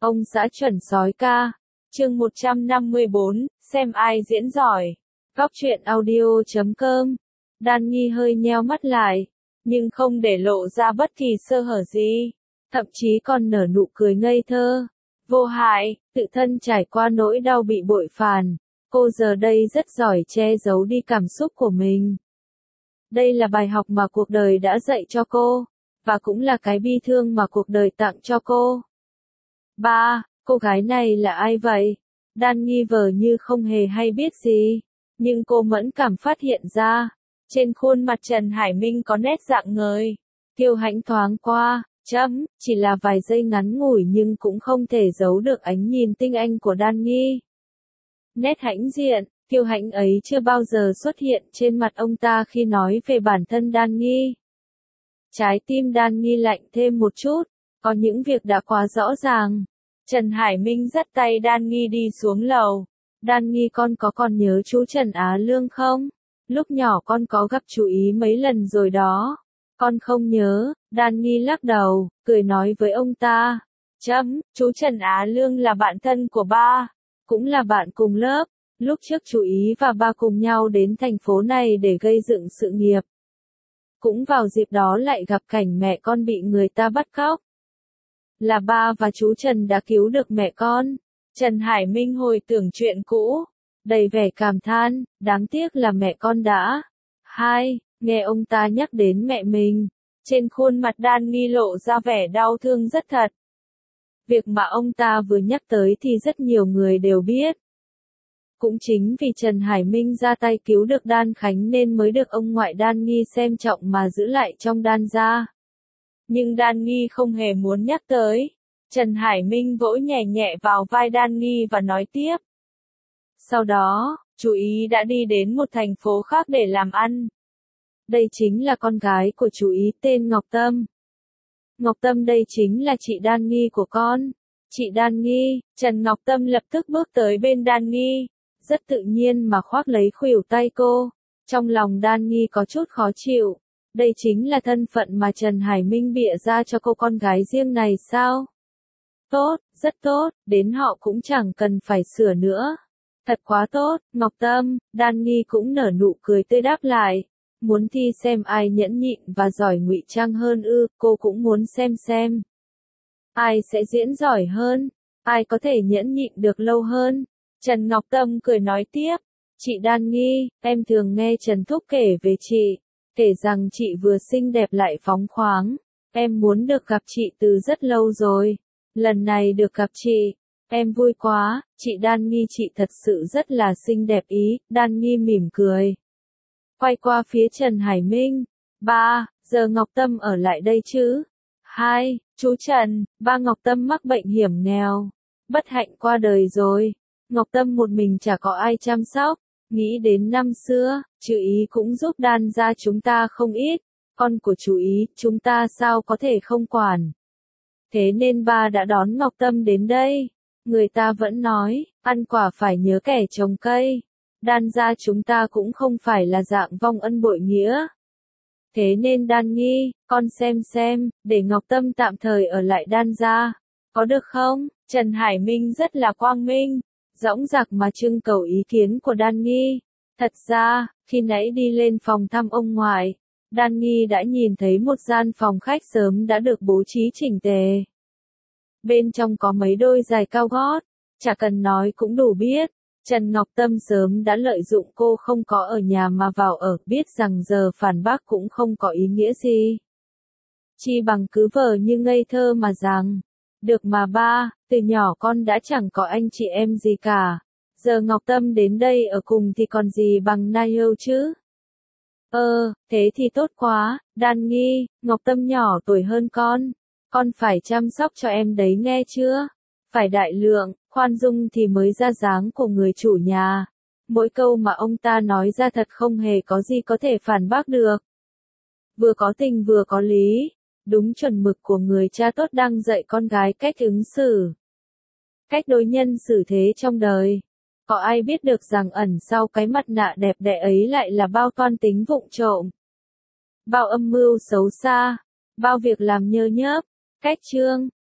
Ông xã chuẩn sói ca. Chương 154, xem ai diễn giỏi. Góc truyện audio.com. Đan Nhi hơi nheo mắt lại, nhưng không để lộ ra bất kỳ sơ hở gì, thậm chí còn nở nụ cười ngây thơ, vô hại, tự thân trải qua nỗi đau bị bội phản. Cô giờ đây rất giỏi che giấu đi cảm xúc của mình. Đây là bài học mà cuộc đời đã dạy cho cô, và cũng là cái bi thương mà cuộc đời tặng cho cô. Ba, cô gái này là ai vậy? Đan nghi vờ như không hề hay biết gì, nhưng cô mẫn cảm phát hiện ra, trên khuôn mặt Trần Hải Minh có nét rạng ngời, kiêu hãnh thoáng qua, chỉ là vài giây ngắn ngủi nhưng cũng không thể giấu được ánh nhìn tinh anh của Đan nghi. Nét hãnh diện, kiêu hãnh ấy chưa bao giờ xuất hiện trên mặt ông ta khi nói về bản thân Đan nghi. Trái tim Đan nghi lạnh thêm một chút, có những việc đã quá rõ ràng. Trần Hải Minh dắt tay Đan nghi đi xuống lầu. Đan nghi con còn nhớ chú Trần Á Lương không? Lúc nhỏ con có gặp chú ý mấy lần rồi đó. Con không nhớ. Đan nghi lắc đầu, cười nói với ông ta. Chú Trần Á Lương là bạn thân của ba, cũng là bạn cùng lớp. Lúc trước chú ý và ba cùng nhau đến thành phố này để gây dựng sự nghiệp. Cũng vào dịp đó lại gặp cảnh mẹ con bị người ta bắt cóc. Là ba và chú Trần đã cứu được mẹ con. Trần Hải Minh hồi tưởng chuyện cũ, đầy vẻ cảm than, đáng tiếc là mẹ con đã. Nghe ông ta nhắc đến mẹ mình, trên khuôn mặt Đan nghi lộ ra vẻ đau thương rất thật. Việc mà ông ta vừa nhắc tới thì rất nhiều người đều biết. Cũng chính vì Trần Hải Minh ra tay cứu được Đan Khánh nên mới được ông ngoại Đan nghi xem trọng mà giữ lại trong Đan gia. Nhưng Đan nghi không hề muốn nhắc tới. Trần Hải Minh vỗ nhẹ nhẹ vào vai Đan nghi và nói tiếp. Sau đó, chú ý đã đi đến một thành phố khác để làm ăn. Đây chính là con gái của chú ý tên Ngọc Tâm. Ngọc Tâm đây chính là chị Đan nghi của con. Chị Đan nghi, Trần Ngọc Tâm lập tức bước tới bên Đan nghi, rất tự nhiên mà khoác lấy khuỷu tay cô. Trong lòng Đan nghi có chút khó chịu. Đây chính là thân phận mà Trần Hải Minh bịa ra cho cô con gái riêng này sao? Tốt, rất tốt, đến họ cũng chẳng cần phải sửa nữa. Thật quá tốt, Ngọc Tâm. Đan nghi cũng nở nụ cười tươi đáp lại. Muốn thi xem ai nhẫn nhịn và giỏi ngụy trang hơn ư, cô cũng muốn xem. Ai sẽ diễn giỏi hơn, ai có thể nhẫn nhịn được lâu hơn. Trần Ngọc Tâm cười nói tiếp. Chị Đan nghi, em thường nghe Trần Thúc kể về chị. Kể rằng chị vừa xinh đẹp lại phóng khoáng. Em muốn được gặp chị từ rất lâu rồi. Lần này được gặp chị, em vui quá. Chị Đan nghi chị thật sự rất là xinh đẹp ý. Đan nghi mỉm cười, quay qua phía Trần Hải Minh. Ba, giờ Ngọc Tâm ở lại đây chứ? Chú Trần, ba Ngọc Tâm mắc bệnh hiểm nghèo, bất hạnh qua đời rồi. Ngọc Tâm một mình chả có ai chăm sóc. Nghĩ đến năm xưa, chú ý cũng giúp Đan gia chúng ta không ít. Con của chú ý, chúng ta sao có thể không quản. Thế nên ba đã đón Ngọc Tâm đến đây. Người ta vẫn nói, ăn quả phải nhớ kẻ trồng cây. Đan gia chúng ta cũng không phải là dạng vong ân bội nghĩa. Thế nên Đan nghi, con xem, để Ngọc Tâm tạm thời ở lại Đan gia, có được không? Trần Hải Minh rất là quang minh, dõng dạc mà trưng cầu ý kiến của Đan nghi. Thật ra, khi nãy đi lên phòng thăm ông ngoại, Đan nghi đã nhìn thấy một gian phòng khách sớm đã được bố trí chỉnh tề. Bên trong có mấy đôi giày cao gót, chả cần nói cũng đủ biết. Trần Ngọc Tâm sớm đã lợi dụng cô không có ở nhà mà vào ở, biết rằng giờ phản bác cũng không có ý nghĩa gì. Chi bằng cứ vờ như ngây thơ mà rằng, được mà ba, từ nhỏ con đã chẳng có anh chị em gì cả. Giờ Ngọc Tâm đến đây ở cùng thì còn gì bằng nai yêu chứ? Thế thì tốt quá. Đan nghi, Ngọc Tâm nhỏ tuổi hơn con phải chăm sóc cho em đấy nghe chưa? Phải đại lượng, khoan dung thì mới ra dáng của người chủ nhà. Mỗi câu mà ông ta nói ra thật không hề có gì có thể phản bác được. Vừa có tình vừa có lý, đúng chuẩn mực của người cha tốt đang dạy con gái cách ứng xử, cách đối nhân xử thế trong đời. Có ai biết được rằng ẩn sau cái mặt nạ đẹp đẽ ấy lại là bao toan tính vụng trộm, bao âm mưu xấu xa, bao việc làm nhơ nhớp, cách chương.